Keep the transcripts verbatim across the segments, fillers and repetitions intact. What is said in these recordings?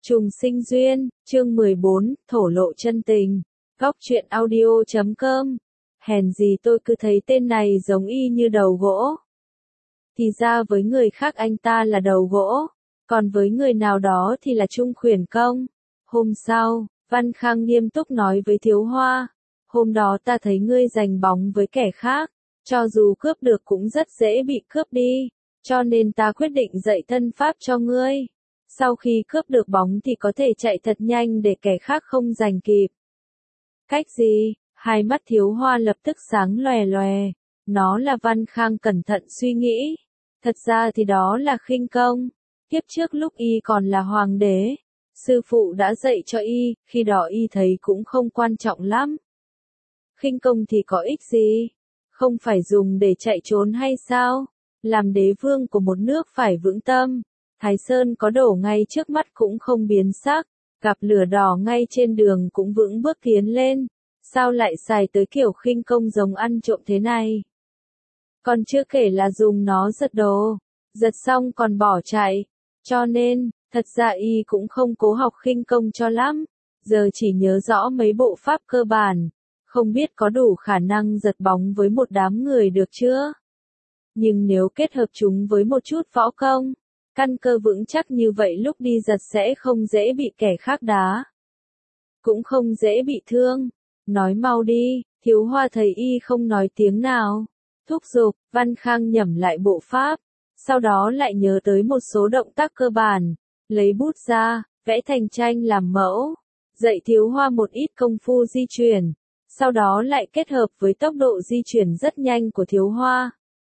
Trùng sinh duyên, chương mười bốn, thổ lộ chân tình. Góc truyện audio chấm com. Hèn gì tôi cứ thấy tên này giống y như đầu gỗ. Thì ra với người khác anh ta là đầu gỗ, còn với người nào đó thì là trung khuyển công. Hôm sau, Văn Khang nghiêm túc nói với Thiếu Hoa. Hôm đó ta thấy ngươi giành bóng với kẻ khác, cho dù cướp được cũng rất dễ bị cướp đi, cho nên ta quyết định dạy thân pháp cho ngươi. Sau khi cướp được bóng thì có thể chạy thật nhanh để kẻ khác không giành kịp. Cách gì? Hai mắt Thiếu Hoa lập tức sáng lòe lòe. Nó là Văn Khang cẩn thận suy nghĩ. Thật ra thì đó là khinh công. Kiếp trước lúc y còn là hoàng đế, sư phụ đã dạy cho y, khi đó y thấy cũng không quan trọng lắm. Khinh công thì có ích gì? Không phải dùng để chạy trốn hay sao? Làm đế vương của một nước phải vững tâm. Thái Sơn có đổ ngay trước mắt cũng không biến sắc, gặp lửa đỏ ngay trên đường cũng vững bước tiến lên. Sao lại xài tới kiểu khinh công giống ăn trộm thế này? Còn chưa kể là dùng nó giật đồ, giật xong còn bỏ chạy. Cho nên, thật ra y cũng không cố học khinh công cho lắm, giờ chỉ nhớ rõ mấy bộ pháp cơ bản, không biết có đủ khả năng giật bóng với một đám người được chưa? Nhưng nếu kết hợp chúng với một chút võ công, căn cơ vững chắc như vậy lúc đi giật sẽ không dễ bị kẻ khác đá. Cũng không dễ bị thương. Nói mau đi, Thiếu Hoa thấy y không nói tiếng nào. Thúc giục, Văn Khang nhẩm lại bộ pháp. Sau đó lại nhớ tới một số động tác cơ bản. Lấy bút ra, vẽ thành tranh làm mẫu. Dạy Thiếu Hoa một ít công phu di chuyển. Sau đó lại kết hợp với tốc độ di chuyển rất nhanh của Thiếu Hoa.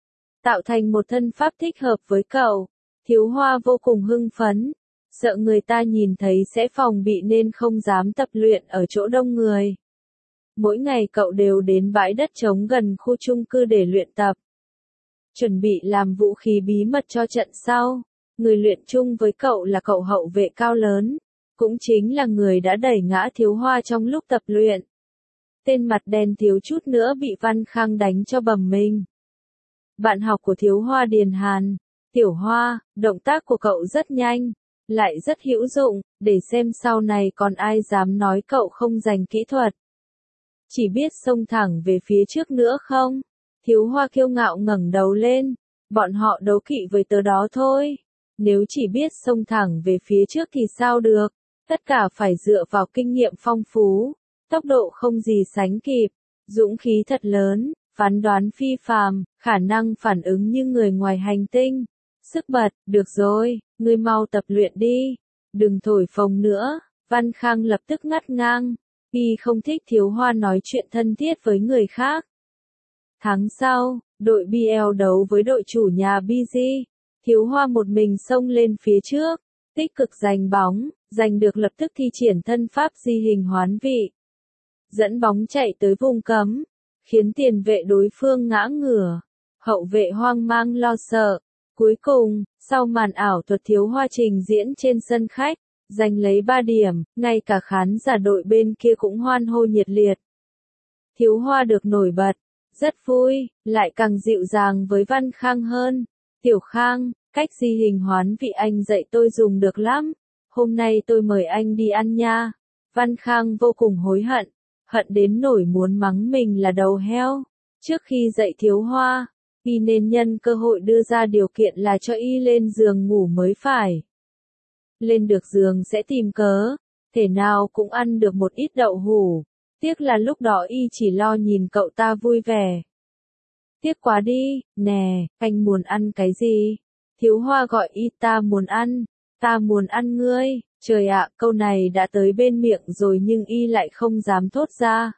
Tạo thành một thân pháp thích hợp với cậu. Thiếu Hoa vô cùng hưng phấn, sợ người ta nhìn thấy sẽ phòng bị nên không dám tập luyện ở chỗ đông người. Mỗi ngày cậu đều đến bãi đất trống gần khu chung cư để luyện tập. Chuẩn bị làm vũ khí bí mật cho trận sau. Người luyện chung với cậu là cậu hậu vệ cao lớn, cũng chính là người đã đẩy ngã Thiếu Hoa trong lúc tập luyện. Tên mặt đen thiếu chút nữa bị Văn Khang đánh cho bầm mình. Bạn học của Thiếu Hoa Điền Hàn. Tiểu Hoa, động tác của cậu rất nhanh, lại rất hữu dụng, để xem sau này còn ai dám nói cậu không dành kỹ thuật. Chỉ biết xông thẳng về phía trước nữa không? Thiếu Hoa kiêu ngạo ngẩng đầu lên, bọn họ đấu kỵ với tớ đó thôi. Nếu chỉ biết xông thẳng về phía trước thì sao được, tất cả phải dựa vào kinh nghiệm phong phú, tốc độ không gì sánh kịp, dũng khí thật lớn, phán đoán phi phàm, khả năng phản ứng như người ngoài hành tinh. Sức bật, được rồi, ngươi mau tập luyện đi, đừng thổi phồng nữa. Văn Khang lập tức ngắt ngang, y không thích Thiếu Hoa nói chuyện thân thiết với người khác. Tháng sau, đội bê lờ đấu với đội chủ nhà bê giê, Thiếu Hoa một mình xông lên phía trước, tích cực giành bóng, giành được lập tức thi triển thân pháp di hình hoán vị. Dẫn bóng chạy tới vùng cấm, khiến tiền vệ đối phương ngã ngửa, hậu vệ hoang mang lo sợ. Cuối cùng, sau màn ảo thuật Thiếu Hoa trình diễn trên sân khách, giành lấy ba điểm, ngay cả khán giả đội bên kia cũng hoan hô nhiệt liệt. Thiếu Hoa được nổi bật, rất vui, lại càng dịu dàng với Văn Khang hơn. Tiểu Khang, cách di hình hoán vị anh dạy tôi dùng được lắm, hôm nay tôi mời anh đi ăn nha. Văn Khang vô cùng hối hận, hận đến nỗi muốn mắng mình là đầu heo. Trước khi dạy Thiếu Hoa, y nên nhân cơ hội đưa ra điều kiện là cho y lên giường ngủ mới phải. Lên được giường sẽ tìm cớ, thể nào cũng ăn được một ít đậu hũ. Tiếc là lúc đó y chỉ lo nhìn cậu ta vui vẻ. Tiếc quá đi, nè, anh muốn ăn cái gì? Thiếu Hoa gọi y, ta muốn ăn, ta muốn ăn ngươi. Trời ạ, câu này đã tới bên miệng rồi nhưng y lại không dám thốt ra.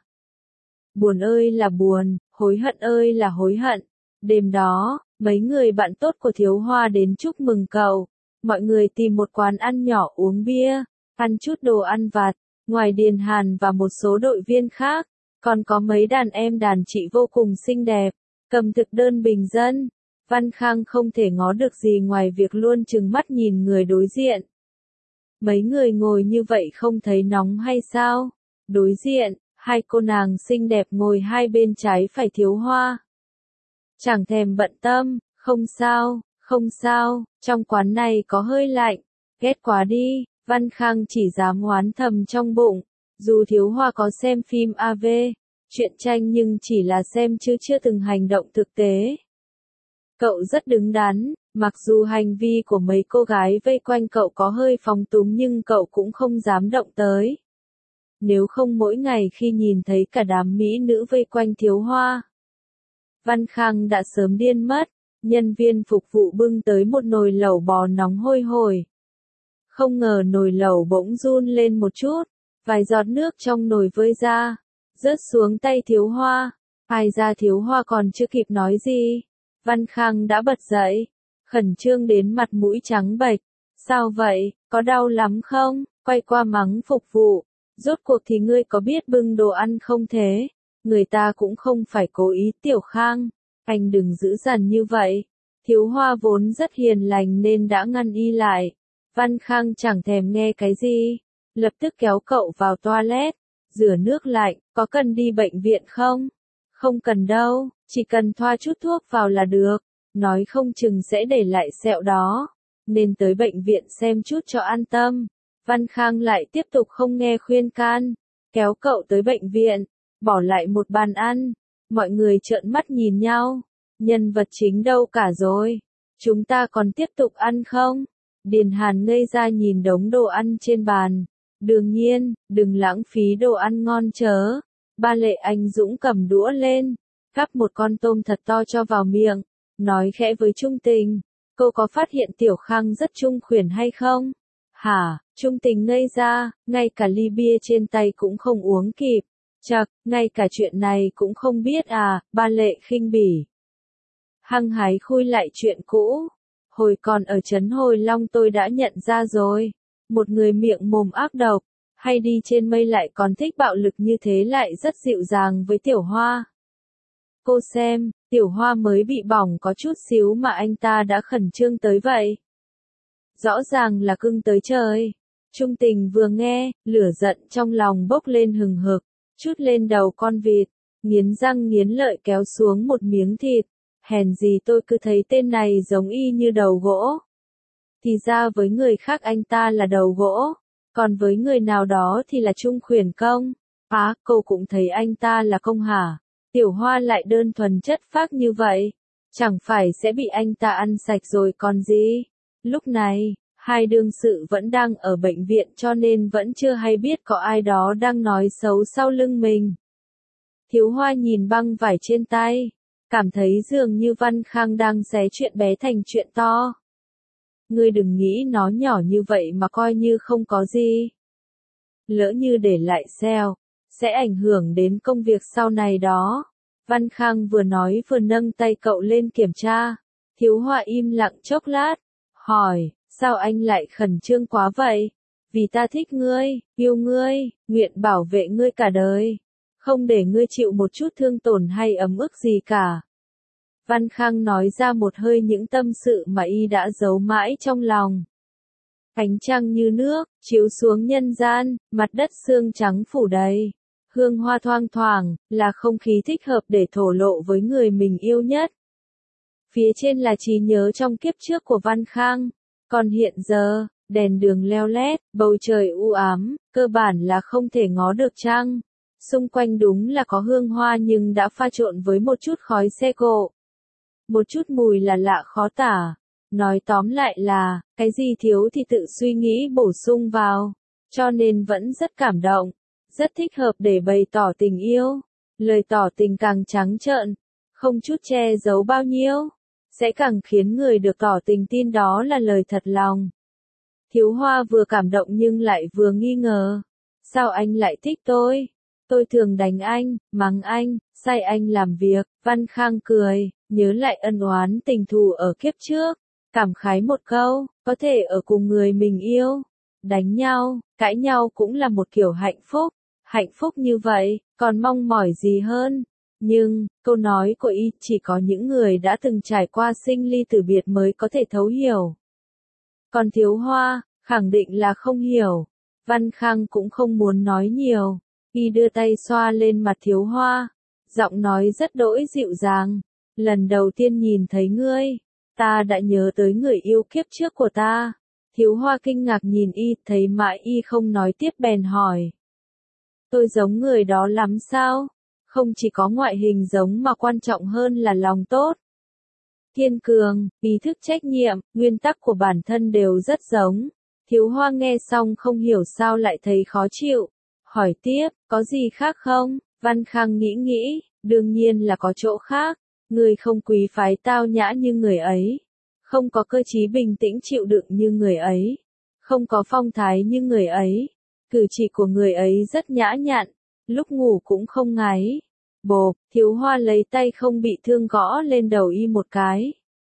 Buồn ơi là buồn, hối hận ơi là hối hận. Đêm đó, mấy người bạn tốt của Thiếu Hoa đến chúc mừng cậu. Mọi người tìm một quán ăn nhỏ uống bia, ăn chút đồ ăn vặt. Ngoài Điền Hàn và một số đội viên khác, còn có mấy đàn em đàn chị vô cùng xinh đẹp, cầm thực đơn bình dân. Văn Khang không thể ngó được gì ngoài việc luôn trừng mắt nhìn người đối diện. Mấy người ngồi như vậy không thấy nóng hay sao? Đối diện, hai cô nàng xinh đẹp ngồi hai bên trái phải Thiếu Hoa. Chẳng thèm bận tâm, không sao, không sao, trong quán này có hơi lạnh, ghét quá đi. Văn Khang chỉ dám oán thầm trong bụng, dù Thiếu Hoa có xem phim a vê, truyện tranh nhưng chỉ là xem chứ chưa từng hành động thực tế. Cậu rất đứng đắn, mặc dù hành vi của mấy cô gái vây quanh cậu có hơi phóng túng nhưng cậu cũng không dám động tới. Nếu không mỗi ngày khi nhìn thấy cả đám mỹ nữ vây quanh Thiếu Hoa, Văn Khang đã sớm điên mất. Nhân viên phục vụ bưng tới một nồi lẩu bò nóng hôi hổi. Không ngờ nồi lẩu bỗng run lên một chút, vài giọt nước trong nồi vơi ra, rớt xuống tay Thiếu Hoa. Ai ra Thiếu Hoa còn chưa kịp nói gì, Văn Khang đã bật dậy, khẩn trương đến mặt mũi trắng bệch. Sao vậy, có đau lắm không? Quay qua mắng phục vụ. Rốt cuộc thì ngươi có biết bưng đồ ăn không thế? Người ta cũng không phải cố ý. Tiểu Khang, anh đừng dữ dằn như vậy. Thiếu Hoa vốn rất hiền lành nên đã ngăn y lại. Văn Khang chẳng thèm nghe cái gì, lập tức kéo cậu vào toilet, rửa nước lạnh. Có cần đi bệnh viện không? Không cần đâu, chỉ cần thoa chút thuốc vào là được. Nói không chừng sẽ để lại sẹo đó, nên tới bệnh viện xem chút cho an tâm. Văn Khang lại tiếp tục không nghe khuyên can, kéo cậu tới bệnh viện, bỏ lại một bàn ăn. Mọi người trợn mắt nhìn nhau, nhân vật chính đâu cả rồi? Chúng ta còn tiếp tục ăn không? Điền Hàn ngây ra nhìn đống đồ ăn trên bàn. Đương nhiên, đừng lãng phí đồ ăn ngon chớ. Ba Lệ Anh Dũng cầm đũa lên, gắp một con tôm thật to cho vào miệng, nói khẽ với Trung Tình, cô có phát hiện Tiểu Khang rất trung khuyển hay không? Hả? Trung Tình ngây ra, ngay cả ly bia trên tay cũng không uống kịp. Chậc, ngay cả chuyện này cũng không biết à? Ba Lệ khinh bỉ. Hăng hái khui lại chuyện cũ. Hồi còn ở trấn Hồi Long tôi đã nhận ra rồi. Một người miệng mồm ác độc, hay đi trên mây lại còn thích bạo lực như thế lại rất dịu dàng với Tiểu Hoa. Cô xem, Tiểu Hoa mới bị bỏng có chút xíu mà anh ta đã khẩn trương tới vậy. Rõ ràng là cưng tới trời. Trung Tình vừa nghe, lửa giận trong lòng bốc lên hừng hực, chút lên đầu con vịt, nghiến răng nghiến lợi kéo xuống một miếng thịt. Hèn gì tôi cứ thấy tên này giống y như đầu gỗ. Thì ra với người khác anh ta là đầu gỗ, còn với người nào đó thì là trung khuyển công. Á, cô cũng thấy anh ta là công hả? Tiểu Hoa lại đơn thuần chất phác như vậy, chẳng phải sẽ bị anh ta ăn sạch rồi còn gì? Lúc này, hai đương sự vẫn đang ở bệnh viện cho nên vẫn chưa hay biết có ai đó đang nói xấu sau lưng mình. Thiếu Hoa nhìn băng vải trên tay, cảm thấy dường như Văn Khang đang xé chuyện bé thành chuyện to. Ngươi đừng nghĩ nó nhỏ như vậy mà coi như không có gì. Lỡ như để lại sẹo, sẽ ảnh hưởng đến công việc sau này đó. Văn Khang vừa nói vừa nâng tay cậu lên kiểm tra. Thiếu Hoa im lặng chốc lát, hỏi, sao anh lại khẩn trương quá vậy? Vì ta thích ngươi, yêu ngươi, nguyện bảo vệ ngươi cả đời, không để ngươi chịu một chút thương tổn hay ấm ức gì cả. Văn Khang nói ra một hơi những tâm sự mà y đã giấu mãi trong lòng. Ánh trăng như nước, chiếu xuống nhân gian, mặt đất sương trắng phủ đầy. Hương hoa thoang thoảng, là không khí thích hợp để thổ lộ với người mình yêu nhất. Phía trên là trí nhớ trong kiếp trước của Văn Khang. Còn hiện giờ, đèn đường leo lét, bầu trời u ám, cơ bản là không thể ngó được trăng. Xung quanh đúng là có hương hoa nhưng đã pha trộn với một chút khói xe cộ. Một chút mùi là lạ khó tả. Nói tóm lại là, cái gì thiếu thì tự suy nghĩ bổ sung vào. Cho nên vẫn rất cảm động. Rất thích hợp để bày tỏ tình yêu. Lời tỏ tình càng trắng trợn, không chút che giấu bao nhiêu, sẽ càng khiến người được tỏ tình tin đó là lời thật lòng. Thiếu Hoa vừa cảm động nhưng lại vừa nghi ngờ. Sao anh lại thích tôi? Tôi thường đánh anh, mắng anh, sai anh làm việc. Văn Khang cười, nhớ lại ân oán tình thù ở kiếp trước. Cảm khái một câu, có thể ở cùng người mình yêu. Đánh nhau, cãi nhau cũng là một kiểu hạnh phúc. Hạnh phúc như vậy, còn mong mỏi gì hơn? Nhưng, câu nói của y chỉ có những người đã từng trải qua sinh ly tử biệt mới có thể thấu hiểu. Còn Thiếu Hoa, khẳng định là không hiểu. Văn Khang cũng không muốn nói nhiều. Y đưa tay xoa lên mặt Thiếu Hoa. Giọng nói rất đỗi dịu dàng. Lần đầu tiên nhìn thấy ngươi, ta đã nhớ tới người yêu kiếp trước của ta. Thiếu Hoa kinh ngạc nhìn y, thấy mãi y không nói tiếp bèn hỏi. Tôi giống người đó lắm sao? Không chỉ có ngoại hình giống mà quan trọng hơn là lòng tốt. Kiên cường, ý thức trách nhiệm, nguyên tắc của bản thân đều rất giống. Thiếu Hoa nghe xong không hiểu sao lại thấy khó chịu. Hỏi tiếp, có gì khác không? Văn Khang nghĩ nghĩ, đương nhiên là có chỗ khác. Người không quý phái tao nhã như người ấy. Không có cơ trí bình tĩnh chịu đựng như người ấy. Không có phong thái như người ấy. Cử chỉ của người ấy rất nhã nhặn. Lúc ngủ cũng không ngáy. Bộp, Thiếu Hoa lấy tay không bị thương gõ lên đầu y một cái.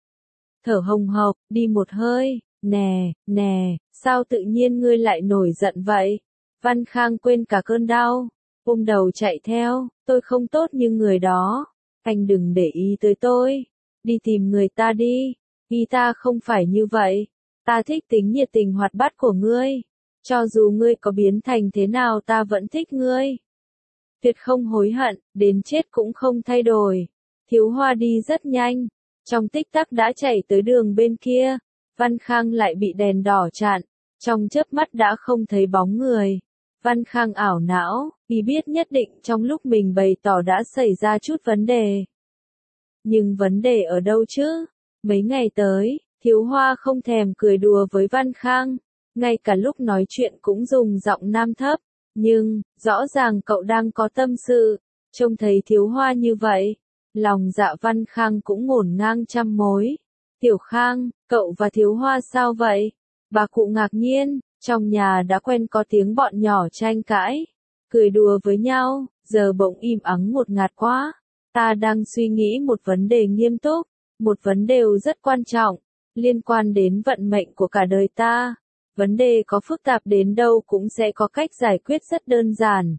Thở hồng hộc, đi một hơi. Nè, nè, sao tự nhiên ngươi lại nổi giận vậy? Văn Khang quên cả cơn đau. Ôm đầu chạy theo, tôi không tốt như người đó. Anh đừng để ý tới tôi. Đi tìm người ta đi. Y ta không phải như vậy. Ta thích tính nhiệt tình hoạt bát của ngươi. Cho dù ngươi có biến thành thế nào ta vẫn thích ngươi. Tuyệt không hối hận, đến chết cũng không thay đổi. Thiếu Hoa đi rất nhanh. Trong tích tắc đã chạy tới đường bên kia. Văn Khang lại bị đèn đỏ chặn. Trong chớp mắt đã không thấy bóng người. Văn Khang ảo não, y biết nhất định trong lúc mình bày tỏ đã xảy ra chút vấn đề. Nhưng vấn đề ở đâu chứ? Mấy ngày tới, Thiếu Hoa không thèm cười đùa với Văn Khang. Ngay cả lúc nói chuyện cũng dùng giọng nam thấp. Nhưng, rõ ràng cậu đang có tâm sự. Trông thấy Thiếu Hoa như vậy. Lòng dạ Văn Khang cũng ngổn ngang trăm mối. Tiểu Khang, cậu và Thiếu Hoa sao vậy? Bà cụ ngạc nhiên, trong nhà đã quen có tiếng bọn nhỏ tranh cãi. Cười đùa với nhau, giờ bỗng im ắng ngột ngạt quá. Ta đang suy nghĩ một vấn đề nghiêm túc. Một vấn đề rất quan trọng. Liên quan đến vận mệnh của cả đời ta. Vấn đề có phức tạp đến đâu cũng sẽ có cách giải quyết rất đơn giản.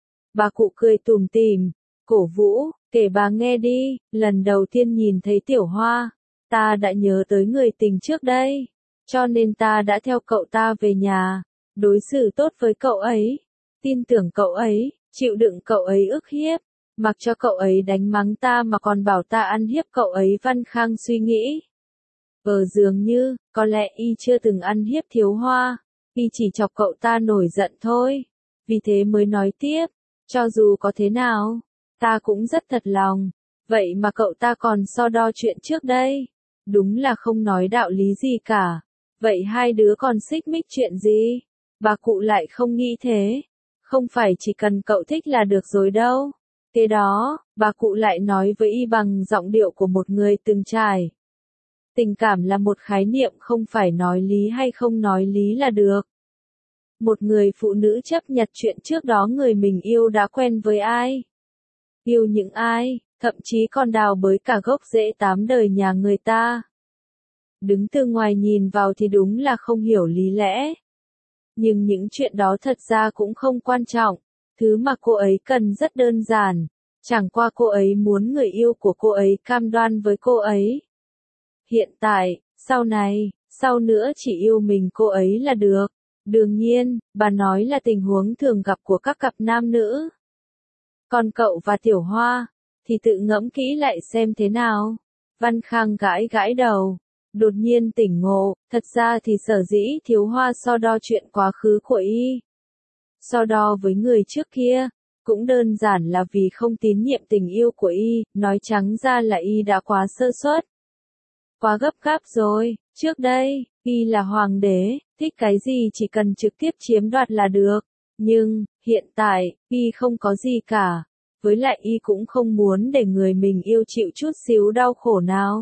Bà cụ cười tủm tỉm, cổ vũ, kể bà nghe đi, lần đầu tiên nhìn thấy Tiểu Hoa, ta đã nhớ tới người tình trước đây, cho nên ta đã theo cậu ta về nhà, đối xử tốt với cậu ấy, tin tưởng cậu ấy, chịu đựng cậu ấy ức hiếp, mặc cho cậu ấy đánh mắng ta mà còn bảo ta ăn hiếp cậu ấy. Văn Khang suy nghĩ. Ờ dường như, có lẽ y chưa từng ăn hiếp Thiếu Hoa, y chỉ chọc cậu ta nổi giận thôi, vì thế mới nói tiếp, cho dù có thế nào, ta cũng rất thật lòng, vậy mà cậu ta còn so đo chuyện trước đây, đúng là không nói đạo lý gì cả, vậy hai đứa còn xích mích chuyện gì? Bà cụ lại không nghĩ thế, không phải chỉ cần cậu thích là được rồi đâu. Kế đó, bà cụ lại nói với y bằng giọng điệu của một người từng trải. Tình cảm là một khái niệm không phải nói lý hay không nói lý là được. Một người phụ nữ chấp nhận chuyện trước đó người mình yêu đã quen với ai. Yêu những ai, thậm chí còn đào bới cả gốc rễ tám đời nhà người ta. Đứng từ ngoài nhìn vào thì đúng là không hiểu lý lẽ. Nhưng những chuyện đó thật ra cũng không quan trọng. Thứ mà cô ấy cần rất đơn giản. Chẳng qua cô ấy muốn người yêu của cô ấy cam đoan với cô ấy. Hiện tại, sau này, sau nữa chỉ yêu mình cô ấy là được. Đương nhiên, bà nói là tình huống thường gặp của các cặp nam nữ. Còn cậu và Tiểu Hoa, thì tự ngẫm kỹ lại xem thế nào. Văn Khang gãi gãi đầu. Đột nhiên tỉnh ngộ, thật ra thì sở dĩ Thiếu Hoa so đo chuyện quá khứ của y. So đo với người trước kia, cũng đơn giản là vì không tín nhiệm tình yêu của y, nói trắng ra là y đã quá sơ suất. Quá gấp gáp rồi, trước đây, y là hoàng đế, thích cái gì chỉ cần trực tiếp chiếm đoạt là được. Nhưng, hiện tại, y không có gì cả. Với lại y cũng không muốn để người mình yêu chịu chút xíu đau khổ nào.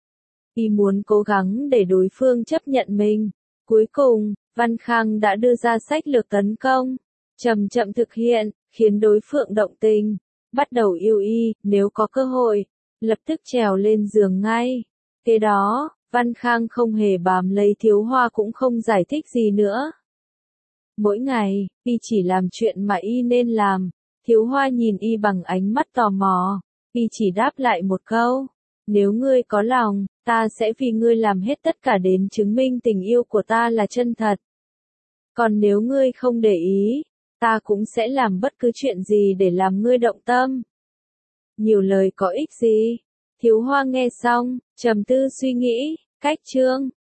Y muốn cố gắng để đối phương chấp nhận mình. Cuối cùng, Văn Khang đã đưa ra sách lược tấn công. Chậm chậm thực hiện, khiến đối phương động tình. Bắt đầu yêu y, nếu có cơ hội, lập tức trèo lên giường ngay. Kế đó, Văn Khang không hề bám lấy Thiếu Hoa cũng không giải thích gì nữa. Mỗi ngày, y chỉ làm chuyện mà y nên làm. Thiếu Hoa nhìn y bằng ánh mắt tò mò. Y chỉ đáp lại một câu. Nếu ngươi có lòng, ta sẽ vì ngươi làm hết tất cả đến chứng minh tình yêu của ta là chân thật. Còn nếu ngươi không để ý, ta cũng sẽ làm bất cứ chuyện gì để làm ngươi động tâm. Nhiều lời có ích gì? Thiếu Hoa nghe xong, trầm tư suy nghĩ, cách chương.